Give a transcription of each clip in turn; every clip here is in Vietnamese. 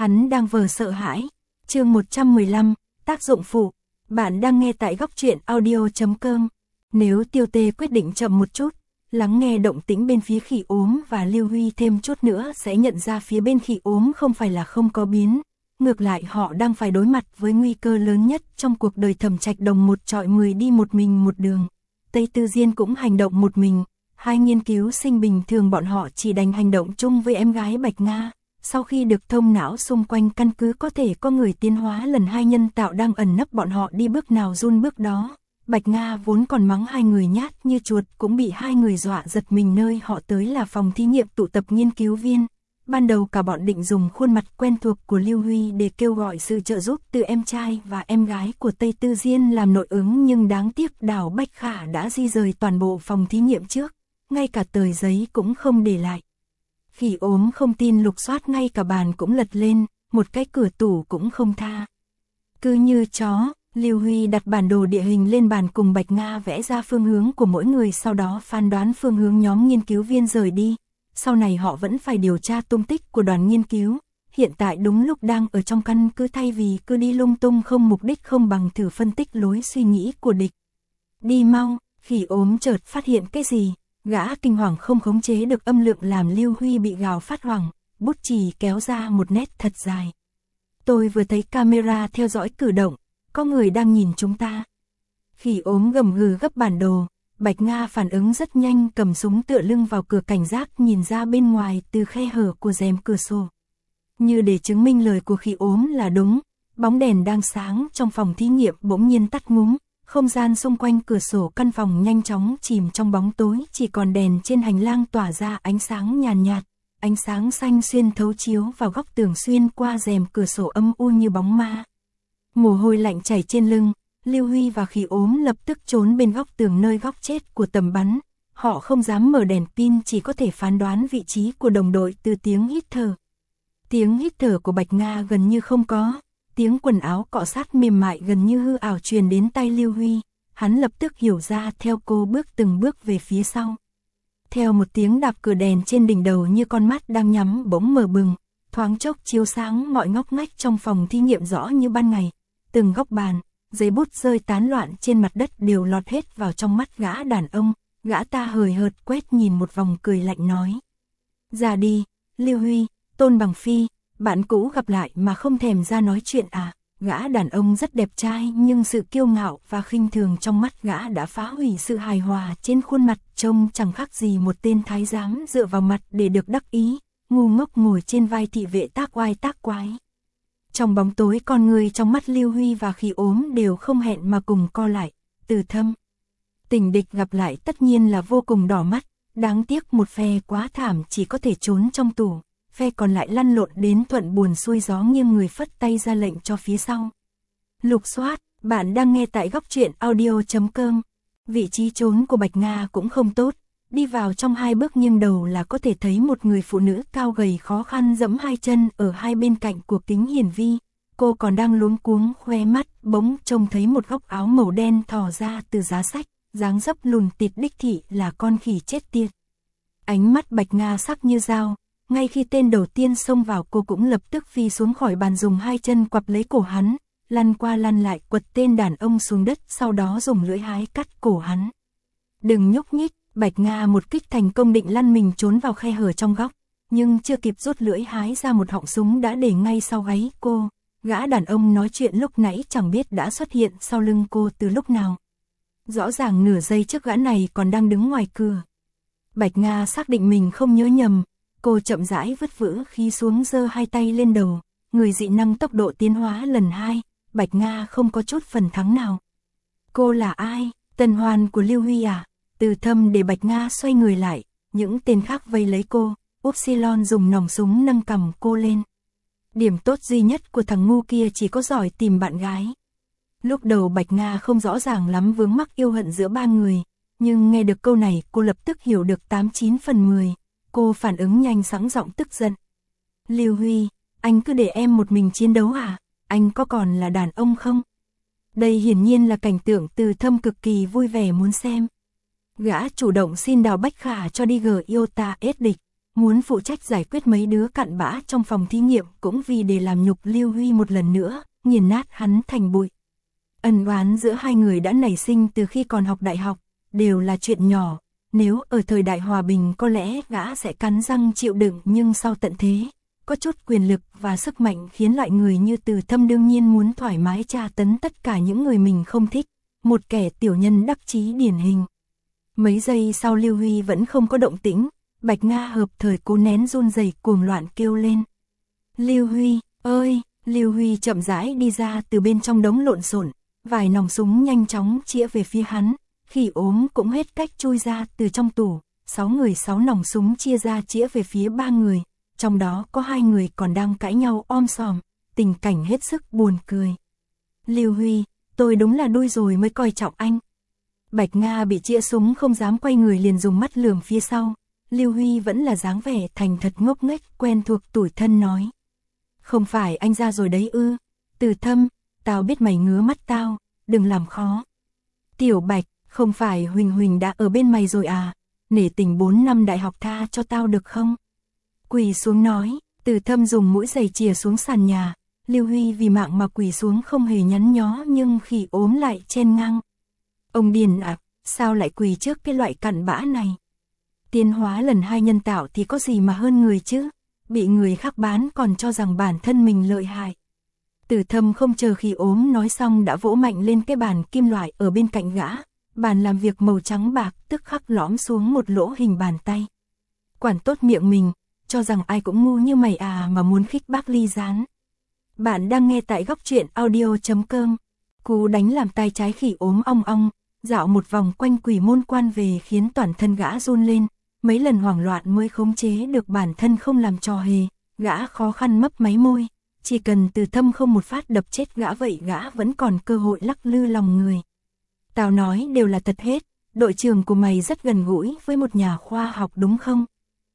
Hắn đang vờ sợ hãi. Chương 115, tác dụng phụ. Bạn đang nghe tại góc truyện audio.com. Nếu Tiêu Tê quyết định chậm một chút, lắng nghe động tĩnh bên phía Khỉ Ốm và Lưu Huy thêm chút nữa sẽ nhận ra phía bên Khỉ Ốm không phải là không có biến. Ngược lại họ đang phải đối mặt với nguy cơ lớn nhất trong cuộc đời Thẩm Trạch Đồng một trọi 10 đi một mình một đường. Tây Tư Diên cũng hành động một mình. Hai nghiên cứu sinh bình thường bọn họ chỉ đành hành động chung với em gái Bạch Nga. Sau khi được thông não xung quanh căn cứ có thể có người tiến hóa lần 2 nhân tạo đang ẩn nấp bọn họ đi bước nào run bước đó. Bạch Nga vốn còn mắng hai người nhát như chuột cũng bị hai người dọa giật mình, nơi họ tới là phòng thí nghiệm tụ tập nghiên cứu viên. Ban đầu cả bọn định dùng khuôn mặt quen thuộc của Lưu Huy để kêu gọi sự trợ giúp từ em trai và em gái của Tây Tư Diên làm nội ứng, nhưng đáng tiếc Đào Bách Khả đã di rời toàn bộ phòng thí nghiệm trước, ngay cả tờ giấy cũng không để lại. Khỉ Ốm không tin lục soát ngay cả bàn cũng lật lên, một cái cửa tủ cũng không tha. Cứ như chó, Lưu Huy đặt bản đồ địa hình lên bàn cùng Bạch Nga vẽ ra phương hướng của mỗi người, sau đó phán đoán phương hướng nhóm nghiên cứu viên rời đi. Sau này họ vẫn phải điều tra tung tích của đoàn nghiên cứu. Hiện tại đúng lúc đang ở trong căn cứ, thay vì cứ đi lung tung không mục đích không bằng thử phân tích lối suy nghĩ của địch. Đi mau, Khỉ Ốm chợt phát hiện cái gì. Gã kinh hoàng không khống chế được âm lượng làm Lưu Huy bị gào phát hoảng, bút chì kéo ra một nét thật dài. Tôi vừa thấy camera theo dõi cử động, có người đang nhìn chúng ta. Khỉ Ốm gầm gừ gấp bản đồ. Bạch Nga phản ứng rất nhanh, cầm súng tựa lưng vào cửa cảnh giác nhìn ra bên ngoài từ khe hở của rèm cửa sổ. Như để chứng minh lời của Khỉ Ốm là đúng, bóng đèn đang sáng trong phòng thí nghiệm bỗng nhiên tắt ngúm. Không gian xung quanh cửa sổ căn phòng nhanh chóng chìm trong bóng tối, chỉ còn đèn trên hành lang tỏa ra ánh sáng nhàn nhạt, ánh sáng xanh xuyên thấu chiếu vào góc tường xuyên qua rèm cửa sổ âm u như bóng ma. Mồ hôi lạnh chảy trên lưng, Lưu Huy và Khỉ Ốm lập tức trốn bên góc tường nơi góc chết của tầm bắn. Họ không dám mở đèn pin, chỉ có thể phán đoán vị trí của đồng đội từ tiếng hít thở. Tiếng hít thở của Bạch Nga gần như không có. Tiếng quần áo cọ sát mềm mại gần như hư ảo truyền đến tai Lưu Huy. Hắn lập tức hiểu ra, theo cô bước từng bước về phía sau. Theo một tiếng đạp cửa, đèn trên đỉnh đầu như con mắt đang nhắm bỗng mở bừng, thoáng chốc chiếu sáng mọi ngóc ngách trong phòng thí nghiệm rõ như ban ngày. Từng góc bàn, giấy bút rơi tán loạn trên mặt đất đều lọt hết vào trong mắt gã đàn ông. Gã ta hời hợt quét nhìn một vòng, cười lạnh nói: "Ra đi, Lưu Huy, Tôn Bằng Phi, bạn cũ gặp lại mà không thèm ra nói chuyện à?" Gã đàn ông rất đẹp trai, nhưng sự kiêu ngạo và khinh thường trong mắt gã đã phá hủy sự hài hòa trên khuôn mặt, trông chẳng khác gì một tên thái giám dựa vào mặt để được đắc ý, ngu ngốc ngồi trên vai thị vệ tác oai tác quái. Trong bóng tối, con người trong mắt Lưu Huy và Khỉ Ốm đều không hẹn mà cùng co lại. Từ Thâm, tình địch gặp lại tất nhiên là vô cùng đỏ mắt, đáng tiếc một phe quá thảm chỉ có thể trốn trong tủ. Phe còn lại lăn lộn đến thuận buồn xuôi gió, nghiêng người phất tay ra lệnh cho phía sau. Lục soát, bạn đang nghe tại góc truyện audio.com. Vị trí trốn của Bạch Nga cũng không tốt, đi vào trong 2 bước nghiêng đầu là có thể thấy một người phụ nữ cao gầy khó khăn giẫm 2 chân ở hai bên cạnh của kính hiển vi. Cô còn đang luống cuống khoe mắt, bỗng trông thấy một góc áo màu đen thò ra từ giá sách, dáng dấp lùn tịt đích thị là con khỉ chết tiệt. Ánh mắt Bạch Nga sắc như dao. Ngay khi tên đầu tiên xông vào, cô cũng lập tức phi xuống khỏi bàn, dùng 2 chân quặp lấy cổ hắn, lăn qua lăn lại quật tên đàn ông xuống đất, sau đó dùng lưỡi hái cắt cổ hắn. "Đừng nhúc nhích." Bạch Nga một kích thành công, định lăn mình trốn vào khe hở trong góc, nhưng chưa kịp rút lưỡi hái ra, một họng súng đã để ngay sau gáy cô. Gã đàn ông nói chuyện lúc nãy chẳng biết đã xuất hiện sau lưng cô từ lúc nào. Rõ ràng nửa giây trước gã này còn đang đứng ngoài cửa. Bạch Nga xác định mình không nhớ nhầm. Cô chậm rãi vứt vũ khí xuống, giơ 2 tay lên đầu. Người dị năng tốc độ tiến hóa lần 2, Bạch Nga không có chút phần thắng nào. "Cô là ai? Tân Hoan của Lưu Huy à?" Từ Thâm để Bạch Nga xoay người lại, những tên khác vây lấy cô. Upsilon dùng nòng súng nâng cầm cô lên. Điểm tốt duy nhất của thằng ngu kia chỉ có giỏi tìm bạn gái. Lúc đầu Bạch Nga không rõ ràng lắm vướng mắc yêu hận giữa 3 người, nhưng nghe được câu này cô lập tức hiểu được 89 phần 10. Cô phản ứng nhanh, sẵn giọng tức giận: "Lưu Huy, anh cứ để em một mình chiến đấu à? Anh có còn là đàn ông không?" Đây hiển nhiên là cảnh tượng Từ Thâm cực kỳ vui vẻ muốn xem. Gã chủ động xin Đào Bách Khả cho đi gờ Iota S địch. muốn phụ trách giải quyết mấy đứa cặn bã trong phòng thí nghiệm cũng vì để làm nhục Lưu Huy một lần nữa, nghiền nát hắn thành bụi. Ân oán giữa hai người đã nảy sinh từ khi còn học đại học, đều là chuyện nhỏ, nếu ở thời đại hòa bình có lẽ gã sẽ cắn răng chịu đựng, nhưng sau tận thế, có chút quyền lực và sức mạnh khiến loại người như Từ Thâm đương nhiên muốn thoải mái tra tấn tất cả những người mình không thích, một kẻ tiểu nhân đắc chí điển hình. Mấy giây sau Lưu Huy vẫn không có động tĩnh, Bạch Nga hợp thời cố nén run rẩy cuồng loạn kêu lên. Lưu Huy, ơi! Lưu Huy chậm rãi đi ra từ bên trong đống lộn xộn, vài nòng súng nhanh chóng chĩa về phía hắn, Khỉ Ốm cũng hết cách chui ra từ trong tủ, 6 người 6 nòng súng chia ra chĩa về phía 3 người, trong đó có 2 người còn đang cãi nhau om sòm, tình cảnh hết sức buồn cười. Lưu Huy, tôi đúng là đuôi rồi mới coi trọng anh. Bạch Nga bị chĩa súng không dám quay người liền dùng mắt lườm phía sau, Lưu Huy vẫn là dáng vẻ thành thật ngốc nghếch quen thuộc tủi thân nói. Không phải anh ra rồi đấy ư? Từ Thâm, tao biết mày ngứa mắt tao, đừng làm khó. Tiểu Bạch, không phải Huỳnh Huỳnh đã ở bên mày rồi à? Nể tình 4 năm đại học tha cho tao được không? Quỳ xuống nói, Từ Thâm dùng mũi giày chìa xuống sàn nhà, Lưu Huy vì mạng mà quỳ xuống không hề nhắn nhó, nhưng Khỉ Ốm lại chen ngang. Ông điên à, sao lại quỳ trước cái loại cặn bã này? Tiến hóa lần 2 nhân tạo thì có gì mà hơn người chứ? Bị người khác bán còn cho rằng bản thân mình lợi hại. Từ Thâm không chờ Khỉ Ốm nói xong đã vỗ mạnh lên cái bàn kim loại ở bên cạnh gã, bàn làm việc màu trắng bạc tức khắc lõm xuống một lỗ hình bàn tay. Quản tốt miệng mình, cho rằng ai cũng ngu như mày à mà muốn khích bác ly gián. Bạn đang nghe tại góc truyện audio.com. Cú đánh làm tay trái Khỉ Ốm ong ong, dạo một vòng quanh quỷ môn quan về khiến toàn thân gã run lên, mấy lần hoảng loạn mới khống chế được bản thân không làm trò hề, gã khó khăn mấp máy môi, chỉ cần Từ Thâm không một phát đập chết gã vậy gã vẫn còn cơ hội lắc lư lòng người. Tao nói đều là thật hết, đội trưởng của mày rất gần gũi với một nhà khoa học đúng không?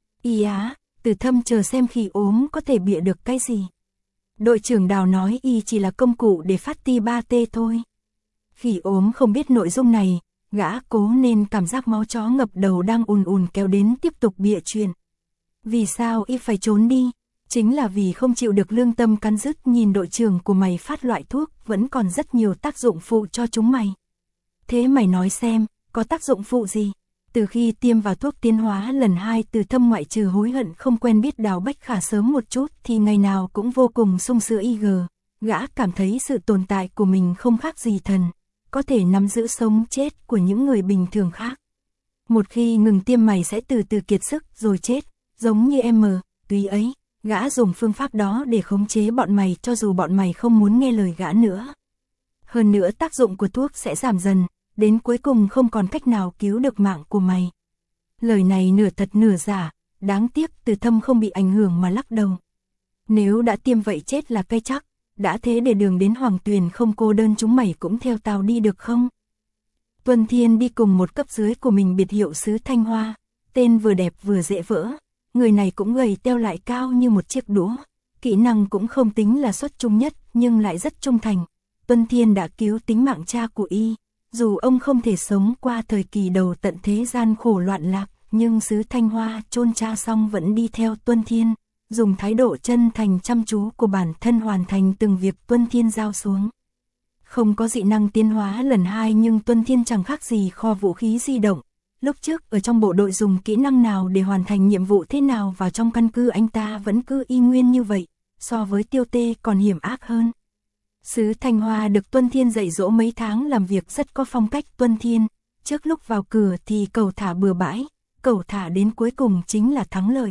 Y á, Từ Thâm chờ xem Khỉ Ốm có thể bịa được cái gì. Đội trưởng Đào nói y chỉ là công cụ để phát ti 3T thôi. Khỉ Ốm không biết nội dung này, gã cố nên cảm giác máu chó ngập đầu đang ùn ùn kéo đến tiếp tục bịa chuyện. Vì sao y phải trốn đi? Chính là vì không chịu được lương tâm cắn rứt nhìn đội trưởng của mày phát loại thuốc vẫn còn rất nhiều tác dụng phụ cho chúng mày. Thế mày nói xem, có tác dụng phụ gì? Từ khi tiêm vào thuốc tiến hóa lần 2 Từ Thâm ngoại trừ hối hận không quen biết Đào Bách Khả sớm một chút thì ngày nào cũng vô cùng sung sướng IG. Gã cảm thấy sự tồn tại của mình không khác gì thần, có thể nắm giữ sống chết của những người bình thường khác. Một khi ngừng tiêm mày sẽ từ từ kiệt sức rồi chết, giống như em tùy ấy, gã dùng phương pháp đó để khống chế bọn mày cho dù bọn mày không muốn nghe lời gã nữa. Hơn nữa tác dụng của thuốc sẽ giảm dần, đến cuối cùng không còn cách nào cứu được mạng của mày. Lời này nửa thật nửa giả, đáng tiếc Từ Thâm không bị ảnh hưởng mà lắc đầu. Nếu đã tiêm vậy chết là cây chắc, đã thế để đường đến Hoàng Tuyền không cô đơn chúng mày cũng theo tao đi được không? Tuân Thiên đi cùng một cấp dưới của mình biệt hiệu Sứ Thanh Hoa, tên vừa đẹp vừa dễ vỡ, người này cũng gầy teo lại cao như một chiếc đũa, kỹ năng cũng không tính là xuất chúng nhất nhưng lại rất trung thành. Tuân Thiên đã cứu tính mạng cha của y, dù ông không thể sống qua thời kỳ đầu tận thế gian khổ loạn lạc, nhưng Sứ Thanh Hoa chôn cha xong vẫn đi theo Tuân Thiên, dùng thái độ chân thành chăm chú của bản thân hoàn thành từng việc Tuân Thiên giao xuống. Không có dị năng tiến hóa lần 2 nhưng Tuân Thiên chẳng khác gì kho vũ khí di động. Lúc trước ở trong bộ đội dùng kỹ năng nào để hoàn thành nhiệm vụ thế nào vào trong căn cứ anh ta vẫn cứ y nguyên như vậy, so với Tiêu Tê còn hiểm ác hơn. Sứ Thanh Hoa được Tuân Thiên dạy dỗ mấy tháng làm việc rất có phong cách Tuân Thiên, trước lúc vào cửa thì cẩu thả bừa bãi, cẩu thả đến cuối cùng chính là thắng lợi.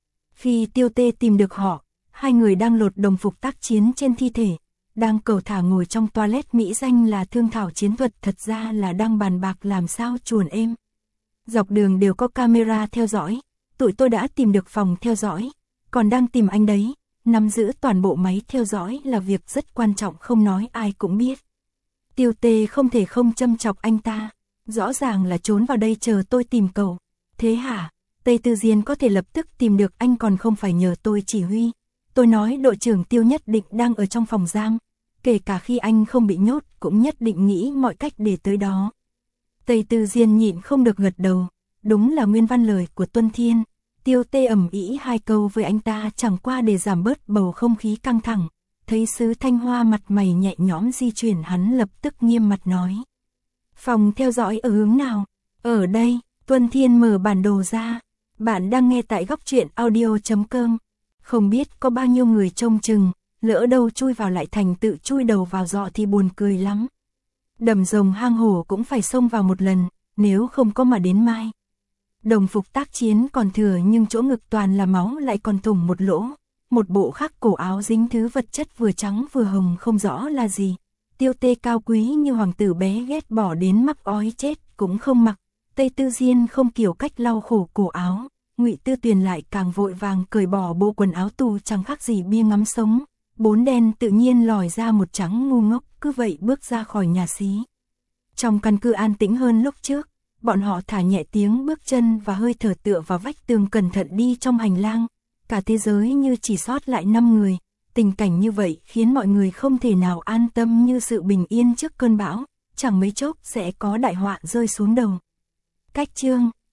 Khi Tiêu Tê tìm được họ, hai người đang lột đồng phục tác chiến trên thi thể, đang cẩu thả ngồi trong toilet mỹ danh là thương thảo chiến thuật, thật ra là đang bàn bạc làm sao chuồn êm. Dọc đường đều có camera theo dõi, tụi tôi đã tìm được phòng theo dõi, còn đang tìm anh đấy, nắm giữ toàn bộ máy theo dõi là việc rất quan trọng không nói ai cũng biết. Tiêu Tê không thể không châm chọc anh ta, rõ ràng là trốn vào đây chờ tôi tìm cậu. Thế hả? Tây Tư Diên có thể lập tức tìm được anh còn không phải nhờ tôi chỉ huy. Tôi nói đội trưởng Tiêu nhất định đang ở trong phòng giam, kể cả khi anh không bị nhốt cũng nhất định nghĩ mọi cách để tới đó. Tây Tư Diên nhịn không được gật đầu, đúng là nguyên văn lời của Tuân Thiên. Tiêu Tê ầm ĩ hai câu với anh ta chẳng qua để giảm bớt bầu không khí căng thẳng. Thấy Sứ Thanh Hoa mặt mày nhẹ nhõm di chuyển, hắn lập tức nghiêm mặt nói. Phòng theo dõi ở hướng nào? Ở đây. Tuân Thiên mở bản đồ ra. Bạn đang nghe tại góc truyện audio.com. Không biết có bao nhiêu người trông chừng, lỡ đâu chui vào lại thành tự chui đầu vào giọ thì buồn cười lắm. Đầm rồng hang hổ cũng phải xông vào một lần, nếu không có mà đến mai. Đồng phục tác chiến còn thừa nhưng chỗ ngực toàn là máu lại còn thủng một lỗ. Một bộ khắc cổ áo dính thứ vật chất vừa trắng vừa hồng không rõ là gì. Tiêu Tê cao quý như hoàng tử bé ghét bỏ đến mắc ói chết cũng không mặc. Tây Tư Diên không kiểu cách lau khổ cổ áo. Ngụy Tư Tuyền lại càng vội vàng cởi bỏ bộ quần áo tù chẳng khác gì bia ngắm sống. Bốn đen tự nhiên lòi ra một trắng ngu ngốc, cứ vậy bước ra khỏi nhà xí. Trong căn cứ an tĩnh hơn lúc trước, bọn họ thả nhẹ tiếng bước chân và hơi thở tựa vào vách tường cẩn thận đi trong hành lang. Cả thế giới như chỉ sót lại 5 người. Tình cảnh như vậy khiến mọi người không thể nào an tâm như sự bình yên trước cơn bão, chẳng mấy chốc sẽ có đại họa rơi xuống đầu. Cách chương